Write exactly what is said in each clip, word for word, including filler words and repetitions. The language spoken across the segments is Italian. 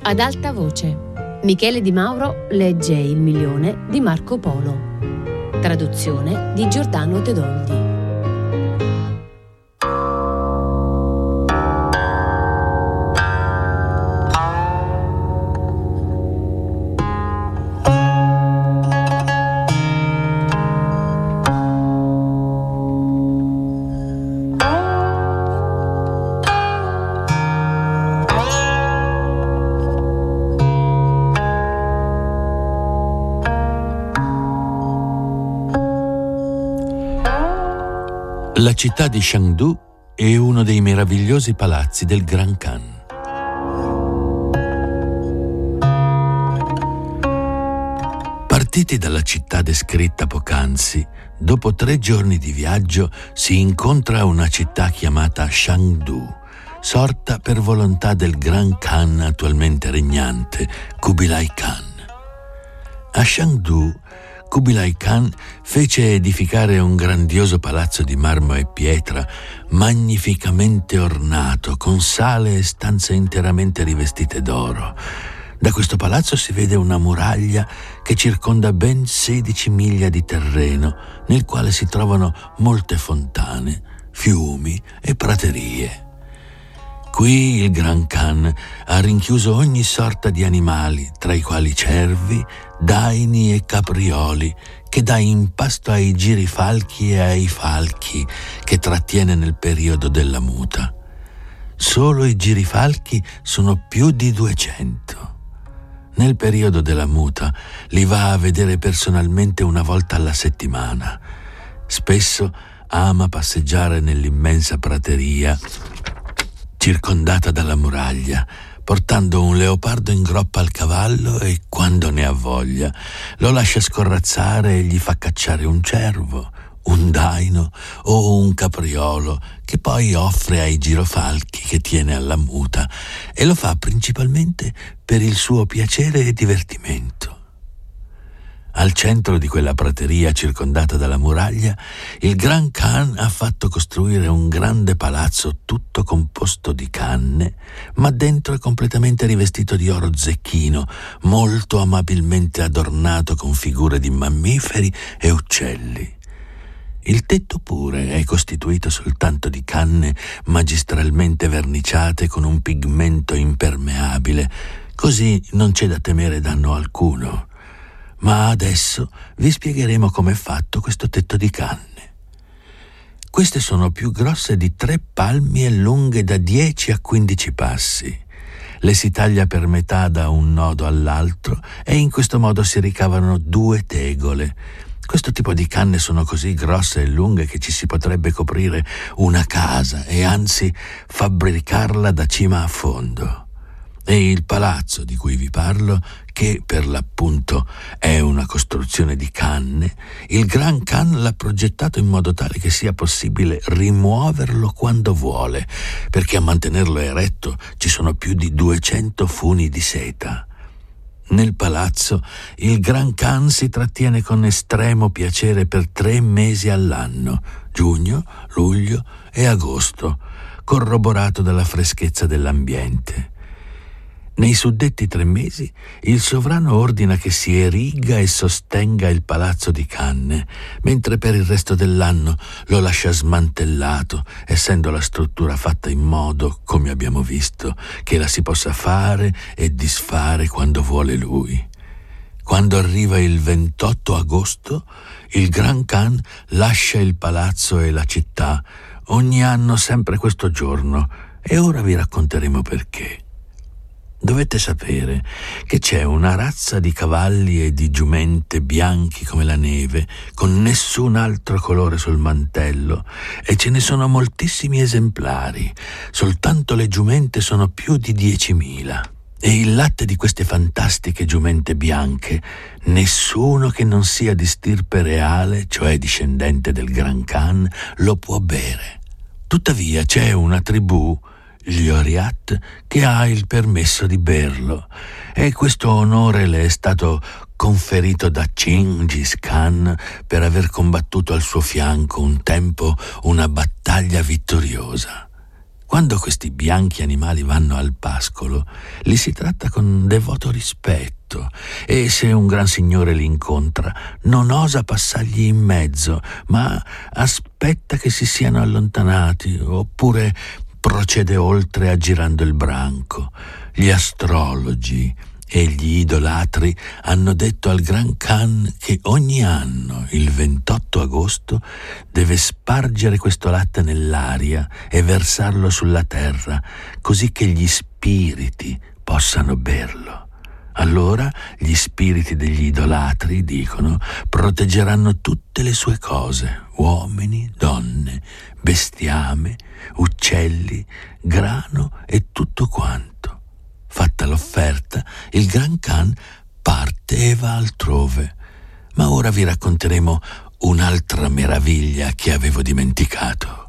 Ad alta voce. Michele Di Mauro legge Il milione di Marco Polo. Traduzione di Giordano Tedoldi. La città di Chengdu è uno dei meravigliosi palazzi del Gran Khan. Partiti dalla città descritta poc'anzi, dopo tre giorni di viaggio si incontra una città chiamata Chengdu, sorta per volontà del Gran Khan attualmente regnante, Kubilai Khan. A Chengdu, Kubilai Khan fece edificare un grandioso palazzo di marmo e pietra, magnificamente ornato, con sale e stanze interamente rivestite d'oro. Da questo palazzo si vede una muraglia che circonda ben sedici miglia di terreno, nel quale si trovano molte fontane, fiumi e praterie. Qui il Gran Khan ha rinchiuso ogni sorta di animali, tra i quali cervi, daini e caprioli, che dà in pasto ai girifalchi e ai falchi, che trattiene nel periodo della muta. Solo i girifalchi sono più di duecento. Nel periodo della muta li va a vedere personalmente una volta alla settimana. Spesso ama passeggiare nell'immensa prateria circondata dalla muraglia, portando un leopardo in groppa al cavallo e, quando ne ha voglia, lo lascia scorrazzare e gli fa cacciare un cervo, un daino o un capriolo che poi offre ai girofalchi che tiene alla muta, e lo fa principalmente per il suo piacere e divertimento. Al centro di quella prateria circondata dalla muraglia, il Gran Khan ha fatto costruire un grande palazzo tutto composto di canne, ma dentro è completamente rivestito di oro zecchino, molto amabilmente adornato con figure di mammiferi e uccelli. Il tetto pure è costituito soltanto di canne magistralmente verniciate con un pigmento impermeabile, così non c'è da temere danno alcuno. Ma adesso vi spiegheremo com'è fatto questo tetto di canne. Queste sono più grosse di tre palmi e lunghe da dieci a quindici passi. Le si taglia per metà da un nodo all'altro e in questo modo si ricavano due tegole. Questo tipo di canne sono così grosse e lunghe che ci si potrebbe coprire una casa e anzi fabbricarla da cima a fondo. E il palazzo di cui vi parlo, che per l'appunto è una costruzione di canne, il Gran Khan l'ha progettato in modo tale che sia possibile rimuoverlo quando vuole, perché a mantenerlo eretto ci sono più di duecento funi di seta. Nel palazzo il Gran Khan si trattiene con estremo piacere per tre mesi all'anno, giugno, luglio e agosto, corroborato dalla freschezza dell'ambiente. Nei suddetti tre mesi il sovrano ordina che si eriga e sostenga il palazzo di canne, mentre per il resto dell'anno lo lascia smantellato, essendo la struttura fatta in modo, come abbiamo visto, che la si possa fare e disfare quando vuole lui. Quando arriva il ventotto agosto, il Gran Khan lascia il palazzo e la città, ogni anno sempre questo giorno, e ora vi racconteremo perché. Dovete sapere che c'è una razza di cavalli e di giumente bianchi come la neve, con nessun altro colore sul mantello, e ce ne sono moltissimi esemplari. Soltanto le giumente sono più di diecimila. E il latte di queste fantastiche giumente bianche, nessuno che non sia di stirpe reale, cioè discendente del Gran Khan, lo può bere. Tuttavia c'è una tribù, gli Oryat, che ha il permesso di berlo, e questo onore le è stato conferito da Chingis Khan per aver combattuto al suo fianco un tempo una battaglia vittoriosa. Quando questi bianchi animali vanno al pascolo, li si tratta con devoto rispetto e se un gran signore li incontra non osa passargli in mezzo, ma aspetta che si siano allontanati oppure procede oltre aggirando il branco. Gli astrologi e gli idolatri hanno detto al Gran Khan che ogni anno, il ventotto agosto, deve spargere questo latte nell'aria e versarlo sulla terra, così che gli spiriti possano berlo. Allora gli spiriti degli idolatri, dicono, proteggeranno tutte le sue cose, uomini, donne, bestiame, uccelli, grano e tutto quanto. Fatta l'offerta, il Gran Khan parte e va altrove. Ma ora vi racconteremo un'altra meraviglia che avevo dimenticato.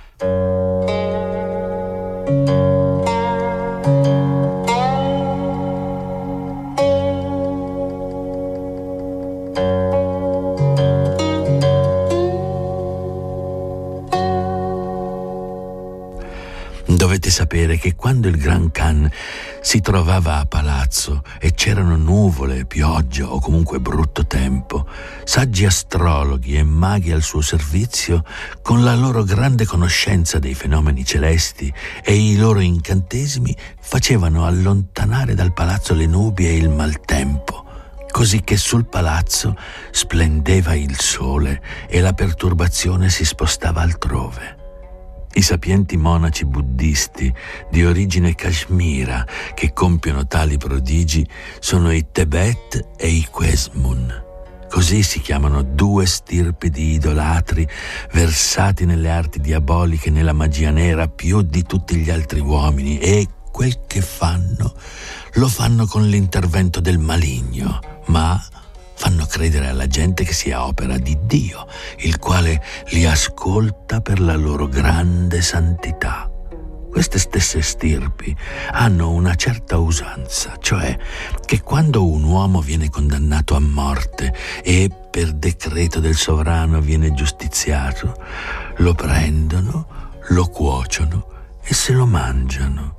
Dovete sapere che quando il Gran Khan si trovava a palazzo e c'erano nuvole, pioggia o comunque brutto tempo, saggi astrologhi e maghi al suo servizio, con la loro grande conoscenza dei fenomeni celesti e i loro incantesimi, facevano allontanare dal palazzo le nubi e il maltempo, così che sul palazzo splendeva il sole e la perturbazione si spostava altrove. I sapienti monaci buddisti di origine kashmira che compiono tali prodigi sono i Tebet e i Quesmun. Così si chiamano due stirpi di idolatri versati nelle arti diaboliche e nella magia nera più di tutti gli altri uomini, e quel che fanno lo fanno con l'intervento del maligno, ma fanno credere alla gente che sia opera di Dio, il quale li ascolta per la loro grande santità. Queste stesse stirpi hanno una certa usanza, cioè che quando un uomo viene condannato a morte e per decreto del sovrano viene giustiziato, lo prendono, lo cuociono e se lo mangiano.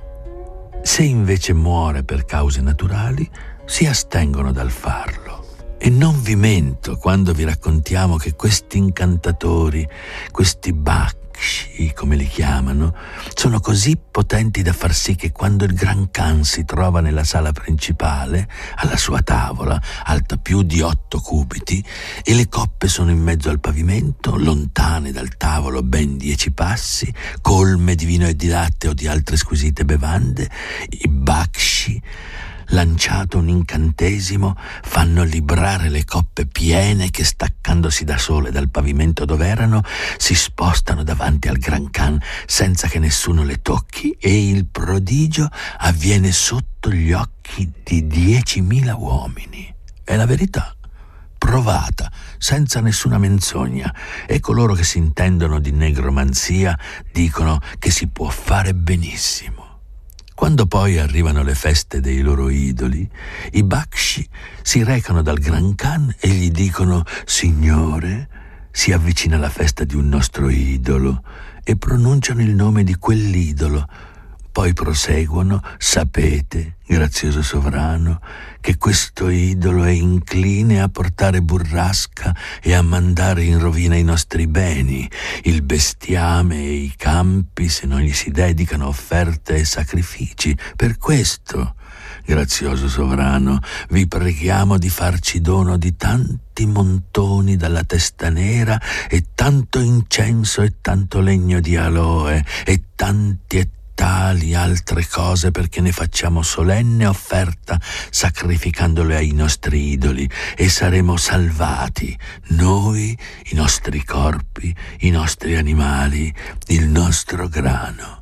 Se invece muore per cause naturali, si astengono dal farlo. E non vi mento quando vi raccontiamo che questi incantatori, questi bakshi, come li chiamano, sono così potenti da far sì che quando il Gran Khan si trova nella sala principale, alla sua tavola, alta più di otto cubiti, e le coppe sono in mezzo al pavimento, lontane dal tavolo ben dieci passi, colme di vino e di latte o di altre squisite bevande, i bakshi, lanciato un incantesimo, fanno librare le coppe piene che, staccandosi da sole dal pavimento dove erano, si spostano davanti al Gran Khan senza che nessuno le tocchi, e il prodigio avviene sotto gli occhi di diecimila uomini. È la verità, provata, senza nessuna menzogna, e coloro che si intendono di negromanzia dicono che si può fare benissimo. Quando poi arrivano le feste dei loro idoli, i bakshi si recano dal Gran Khan e gli dicono: «Signore, si avvicina la festa di un nostro idolo», e pronunciano il nome di quell'idolo. Poi proseguono: «Sapete, grazioso sovrano, che questo idolo è incline a portare burrasca e a mandare in rovina i nostri beni, il bestiame e i campi, se non gli si dedicano offerte e sacrifici. Per questo, grazioso sovrano, vi preghiamo di farci dono di tanti montoni dalla testa nera e tanto incenso e tanto legno di aloe e tanti e tali altre cose, perché ne facciamo solenne offerta sacrificandole ai nostri idoli, e saremo salvati, noi, i nostri corpi, i nostri animali, il nostro grano».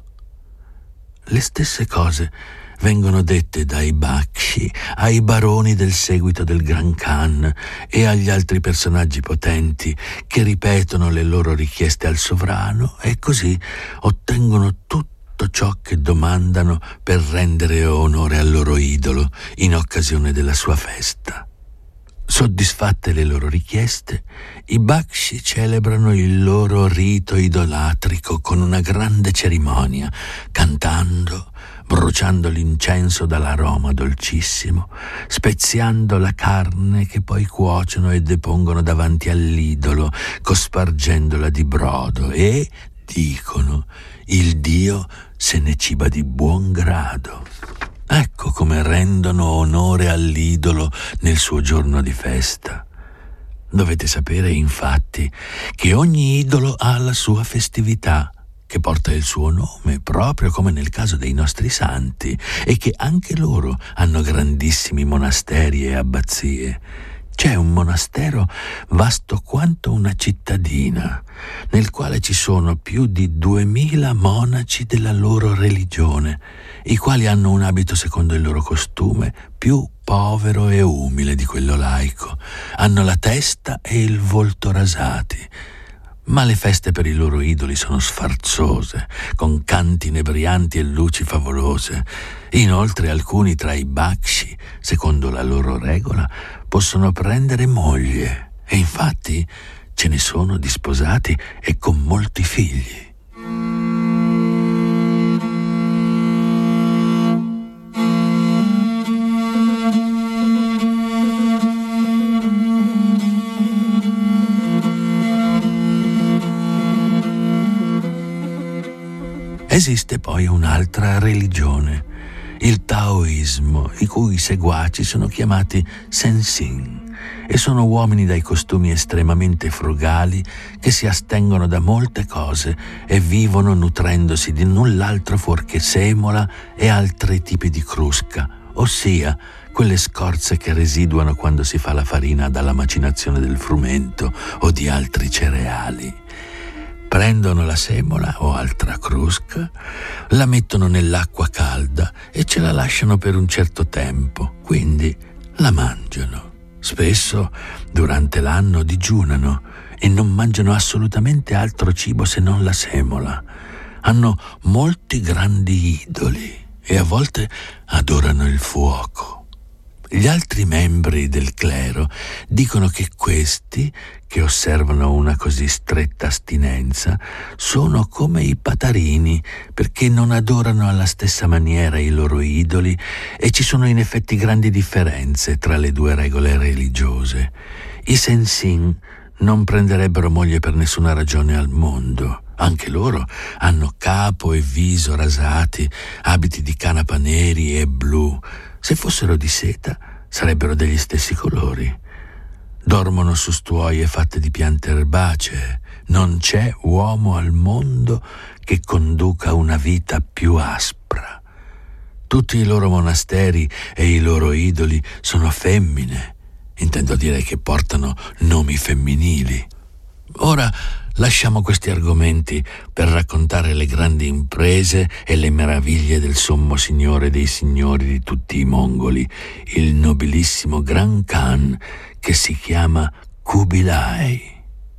Le stesse cose vengono dette dai bakshi ai baroni del seguito del Gran Khan e agli altri personaggi potenti che ripetono le loro richieste al sovrano e così ottengono tutto tutto ciò che domandano per rendere onore al loro idolo in occasione della sua festa. Soddisfatte le loro richieste, i Bakshi celebrano il loro rito idolatrico con una grande cerimonia, cantando, bruciando l'incenso dall'aroma dolcissimo, speziando la carne che poi cuociono e depongono davanti all'idolo, cospargendola di brodo e, dicono, il dio se ne ciba di buon grado. Ecco come rendono onore all'idolo nel suo giorno di festa. Dovete sapere, infatti, che ogni idolo ha la sua festività, che porta il suo nome, proprio come nel caso dei nostri santi, e che anche loro hanno grandissimi monasteri e abbazie. C'è un monastero vasto quanto una cittadina, nel quale ci sono più di duemila monaci della loro religione, i quali hanno un abito secondo il loro costume più povero e umile di quello laico. Hanno la testa e il volto rasati, ma le feste per i loro idoli sono sfarzose, con canti inebrianti e luci favolose. Inoltre alcuni tra i Bakshi, secondo la loro regola, possono prendere moglie, e infatti ce ne sono di sposati e con molti figli. Esiste poi un'altra religione, il Taoismo, i cui seguaci sono chiamati Sensing e sono uomini dai costumi estremamente frugali che si astengono da molte cose e vivono nutrendosi di null'altro fuorché semola e altri tipi di crusca, ossia quelle scorze che residuano quando si fa la farina dalla macinazione del frumento o di altri cereali. Prendono la semola o altra crusca, la mettono nell'acqua calda e ce la lasciano per un certo tempo, quindi la mangiano. Spesso durante l'anno digiunano e non mangiano assolutamente altro cibo se non la semola. Hanno molti grandi idoli e a volte adorano il fuoco. Gli altri membri del clero dicono che questi, che osservano una così stretta astinenza, sono come i patarini, perché non adorano alla stessa maniera i loro idoli e ci sono in effetti grandi differenze tra le due regole religiose. I Sensing non prenderebbero moglie per nessuna ragione al mondo. Anche loro hanno capo e viso rasati, abiti di canapa neri e blu. Se fossero di seta, sarebbero degli stessi colori. Dormono su stuoie fatte di piante erbacee. Non c'è uomo al mondo che conduca una vita più aspra. Tutti i loro monasteri e i loro idoli sono femmine. Intendo dire che portano nomi femminili. Ora lasciamo questi argomenti per raccontare le grandi imprese e le meraviglie del sommo signore dei signori di tutti i mongoli, il nobilissimo Gran Khan, che si chiama Kubilai.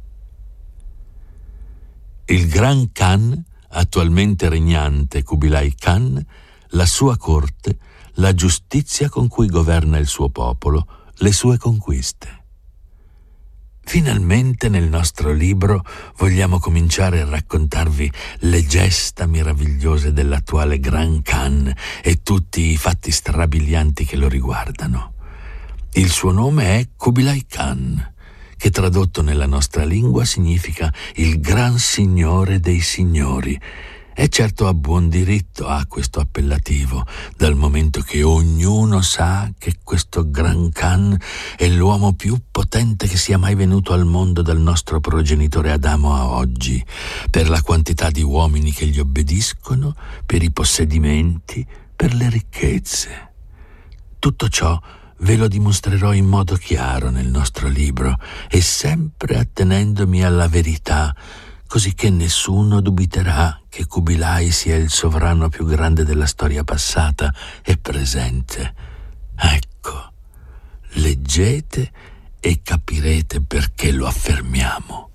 Il Gran Khan, attualmente regnante Kubilai Khan, la sua corte, la giustizia con cui governa il suo popolo, le sue conquiste. Finalmente nel nostro libro vogliamo cominciare a raccontarvi le gesta meravigliose dell'attuale Gran Khan e tutti i fatti strabilianti che lo riguardano. Il suo nome è Kubilai Khan, che tradotto nella nostra lingua significa il gran signore dei signori. E certo a buon diritto ha questo appellativo, dal momento che ognuno sa che questo Gran Khan è l'uomo più potente che sia mai venuto al mondo dal nostro progenitore Adamo a oggi, per la quantità di uomini che gli obbediscono, per i possedimenti, per le ricchezze. Tutto ciò ve lo dimostrerò in modo chiaro nel nostro libro e sempre attenendomi alla verità, così che nessuno dubiterà che Kubilai sia il sovrano più grande della storia passata e presente. Ecco, leggete e capirete perché lo affermiamo.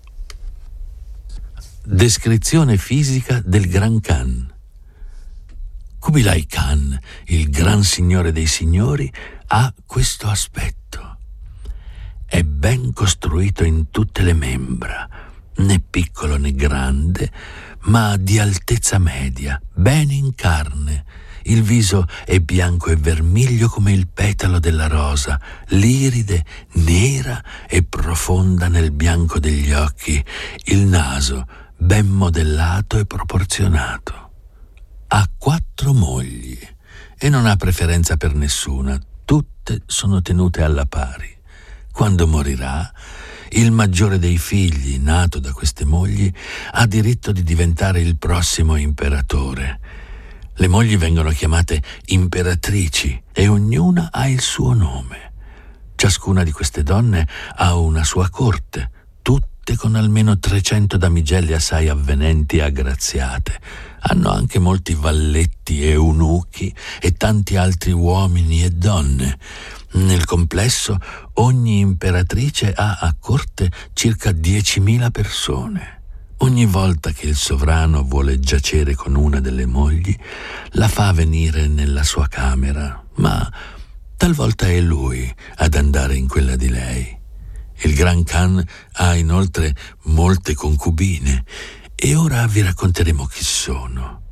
Descrizione fisica del Gran Khan. Kubilai Khan, il gran signore dei signori, ha questo aspetto. è ben costruito in tutte le membra, né piccolo né grande, ma di altezza media, bene in carne. Il viso è bianco e vermiglio come il petalo della rosa, l'iride nera e profonda nel bianco degli occhi, il naso ben modellato e proporzionato. Ha quattro mogli e non ha preferenza per nessuna, tutte sono tenute alla pari. Quando morirà, il maggiore dei figli, nato da queste mogli, ha diritto di diventare il prossimo imperatore. Le mogli vengono chiamate imperatrici e ognuna ha il suo nome. Ciascuna di queste donne ha una sua corte, tutte con almeno trecento damigelle assai avvenenti e aggraziate. Hanno anche molti valletti e eunuchi e tanti altri uomini e donne. Nel complesso, ogni imperatrice ha a corte circa diecimila persone. Ogni volta che il sovrano vuole giacere con una delle mogli, la fa venire nella sua camera, ma talvolta è lui ad andare in quella di lei. Il Gran Khan ha inoltre molte concubine e ora vi racconteremo chi sono.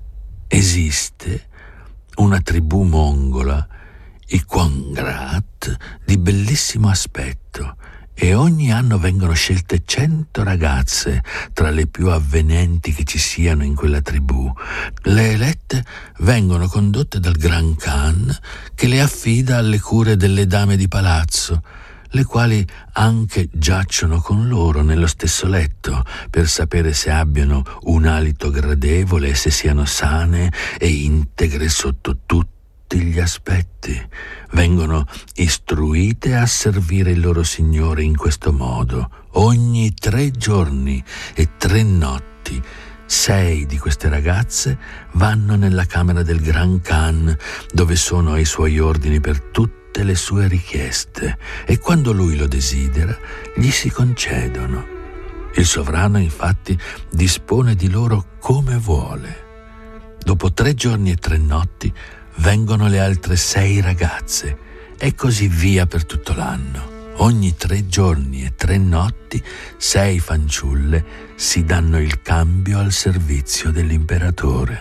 Esiste una tribù mongola, i Quangrat, di bellissimo aspetto, e ogni anno vengono scelte cento ragazze tra le più avvenenti che ci siano in quella tribù. Le elette vengono condotte dal Gran Khan, che le affida alle cure delle dame di palazzo, le quali anche giacciono con loro nello stesso letto per sapere se abbiano un alito gradevole e se siano sane e integre sotto tutti gli aspetti. Vengono istruite a servire il loro signore in questo modo. Ogni tre giorni e tre notti sei di queste ragazze vanno nella camera del Gran Khan, dove sono ai suoi ordini per tutte le sue richieste, e quando lui lo desidera gli si concedono. Il sovrano infatti dispone di loro come vuole. Dopo tre giorni e tre notti vengono le altre sei ragazze e così via per tutto l'anno. Ogni tre giorni e tre notti sei fanciulle si danno il cambio al servizio dell'imperatore.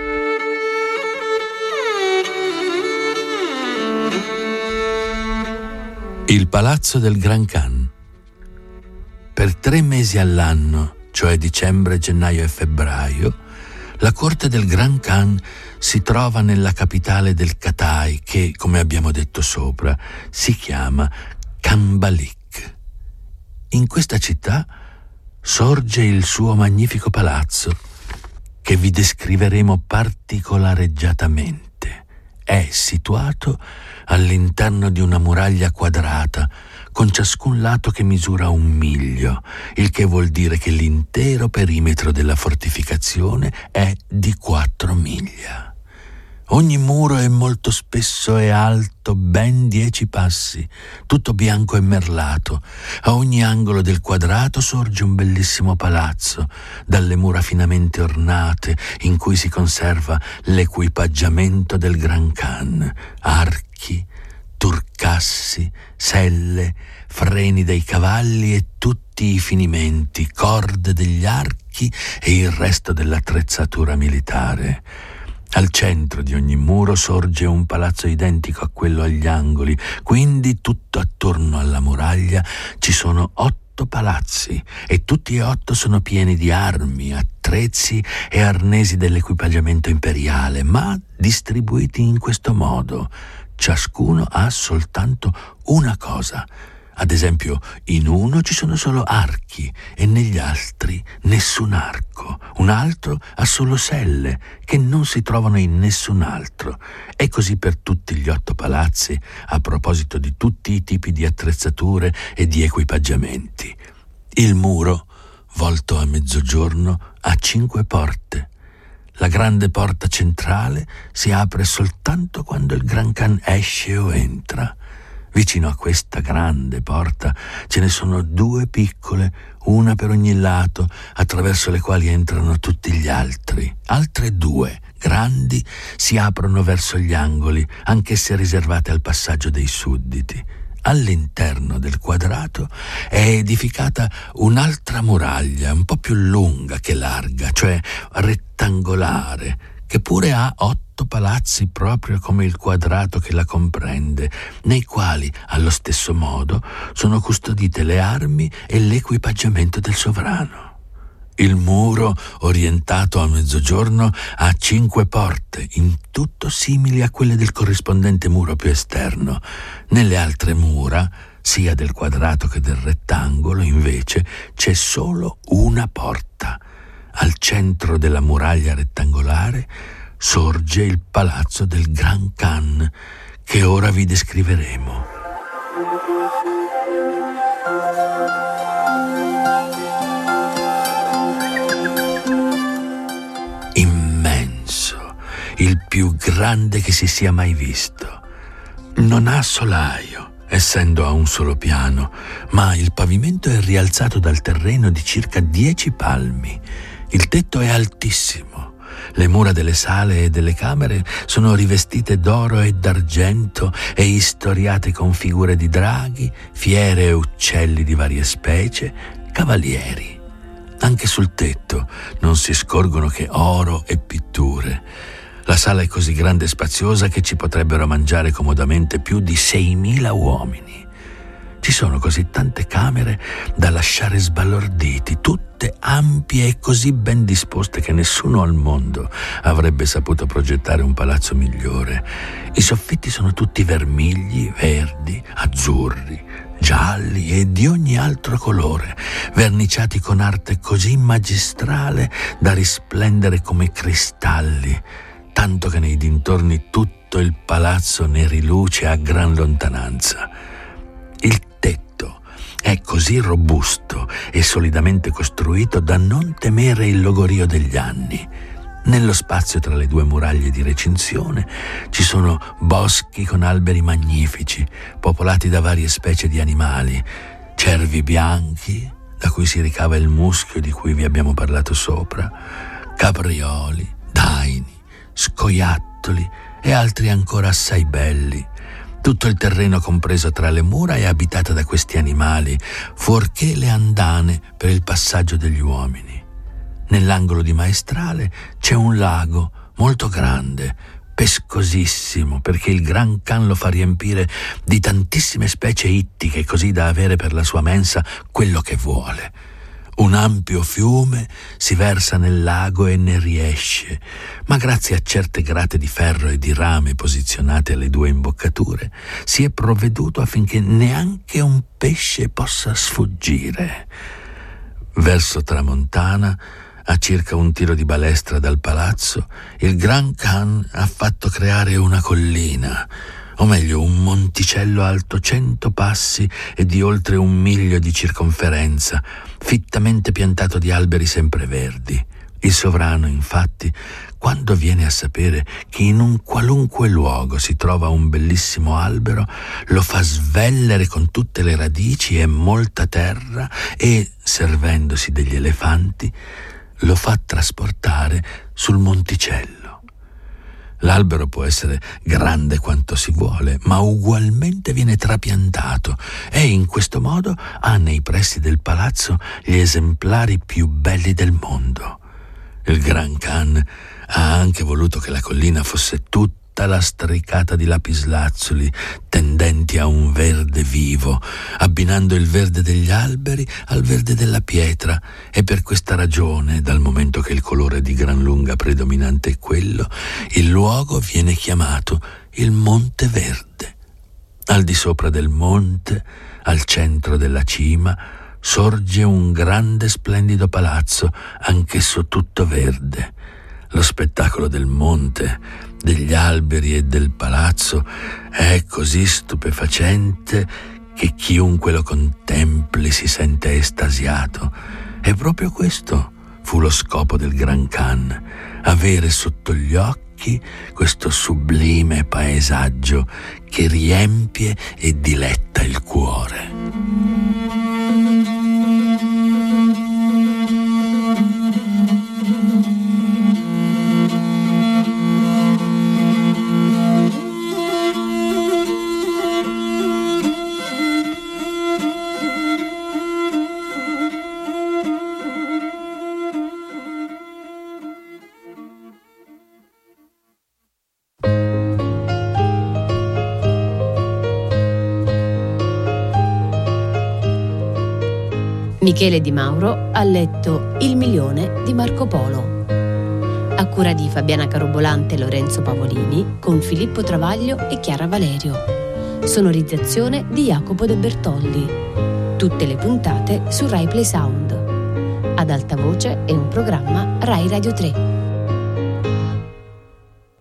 Il palazzo del Gran Khan. Per tre mesi all'anno, cioè dicembre, gennaio e febbraio, la corte del Gran Khan si trova nella capitale del Katai, che, come abbiamo detto sopra, si chiama Kambalik. In questa città sorge il suo magnifico palazzo, che vi descriveremo particolareggiatamente. È situato all'interno di una muraglia quadrata, con ciascun lato che misura un miglio, il che vuol dire che l'intero perimetro della fortificazione è di quattro miglia. Ogni muro è molto spesso e alto, ben dieci passi, tutto bianco e merlato. A ogni angolo del quadrato sorge un bellissimo palazzo, dalle mura finamente ornate, in cui si conserva l'equipaggiamento del Gran Khan: archi, turcassi, selle, freni dei cavalli e tutti i finimenti, corde degli archi e il resto dell'attrezzatura militare. Al centro di ogni muro sorge un palazzo identico a quello agli angoli, quindi tutto attorno alla muraglia ci sono otto palazzi e tutti e otto sono pieni di armi, attrezzi e arnesi dell'equipaggiamento imperiale, ma distribuiti in questo modo. Ciascuno ha soltanto una cosa. Ad esempio, in uno ci sono solo archi e negli altri nessun arco. Un altro ha solo selle che non si trovano in nessun altro. E così per tutti gli otto palazzi, a proposito di tutti i tipi di attrezzature e di equipaggiamenti. Il muro, volto a mezzogiorno, ha cinque porte. La grande porta centrale si apre soltanto quando il Gran Khan esce o entra. Vicino a questa grande porta ce ne sono due piccole, una per ogni lato, attraverso le quali entrano tutti gli altri. Altre due, grandi, si aprono verso gli angoli, anch'esse riservate al passaggio dei sudditi. all'interno del quadrato è edificata un'altra muraglia, un po' più lunga che larga, cioè rettangolare, che pure ha otto palazzi proprio come il quadrato che la comprende, nei quali, allo stesso modo, sono custodite le armi e l'equipaggiamento del sovrano. Il muro, orientato a mezzogiorno, ha cinque porte, in tutto simili a quelle del corrispondente muro più esterno. Nelle altre mura, sia del quadrato che del rettangolo, invece, c'è solo una porta. Al centro della muraglia rettangolare sorge il palazzo del Gran Khan, che ora vi descriveremo. Immenso, il più grande che si sia mai visto. Non ha solaio, essendo a un solo piano, ma il pavimento è rialzato dal terreno di circa dieci palmi. Il tetto è altissimo. Le mura delle sale e delle camere sono rivestite d'oro e d'argento e istoriate con figure di draghi, fiere e uccelli di varie specie, cavalieri. Anche sul tetto non si scorgono che oro e pitture. La sala è così grande e spaziosa che ci potrebbero mangiare comodamente più di seimila uomini. Ci sono così tante camere da lasciare sbalorditi, tutte ampie e così ben disposte che nessuno al mondo avrebbe saputo progettare un palazzo migliore. I soffitti sono tutti vermigli, verdi, azzurri, gialli e di ogni altro colore, verniciati con arte così magistrale da risplendere come cristalli, tanto che nei dintorni tutto il palazzo ne riluce a gran lontananza. Il tetto è così robusto e solidamente costruito da non temere il logorio degli anni. Nello spazio tra le due muraglie di recinzione ci sono boschi con alberi magnifici, popolati da varie specie di animali, cervi bianchi, da cui si ricava il muschio di cui vi abbiamo parlato sopra, caprioli, daini, scoiattoli e altri ancora assai belli. Tutto il terreno compreso tra le mura è abitato da questi animali, fuorché le andane per il passaggio degli uomini. Nell'angolo di maestrale c'è un lago molto grande, pescosissimo, perché il Gran Khan lo fa riempire di tantissime specie ittiche, così da avere per la sua mensa quello che vuole. Un ampio fiume si versa nel lago e ne riesce, ma grazie a certe grate di ferro e di rame posizionate alle due imboccature si è provveduto affinché neanche un pesce possa sfuggire. Verso tramontana, a circa un tiro di balestra dal palazzo, il Gran Khan ha fatto creare una collina, o meglio un monticello alto cento passi e di oltre un miglio di circonferenza, fittamente piantato di alberi sempreverdi. Il sovrano, infatti, quando viene a sapere che in un qualunque luogo si trova un bellissimo albero, lo fa svellere con tutte le radici e molta terra e, servendosi degli elefanti, lo fa trasportare sul monticello. L'albero può essere grande quanto si vuole, ma ugualmente viene trapiantato e in questo modo ha nei pressi del palazzo gli esemplari più belli del mondo. Il Gran Khan ha anche voluto che la collina fosse tutta lastricata di lapislazzuli tendenti a un verde vivo, abbinando il verde degli alberi al verde della pietra, e per questa ragione, dal momento che il colore di gran lunga predominante è quello, il luogo viene chiamato il Monte Verde. Al di sopra del monte, al centro della cima, sorge un grande splendido palazzo, anch'esso tutto verde. Lo spettacolo del monte, degli alberi e del palazzo è così stupefacente che chiunque lo contempli si sente estasiato. E proprio questo fu lo scopo del Gran Khan, avere sotto gli occhi questo sublime paesaggio che riempie e diletta il cuore. Michele Di Mauro ha letto Il milione di Marco Polo. A cura di Fabiana Carobolante e Lorenzo Pavolini, con Filippo Travaglio e Chiara Valerio. Sonorizzazione di Jacopo De Bertoldi. Tutte le puntate su Rai Play Sound. Ad alta voce è un programma Rai Radio tre.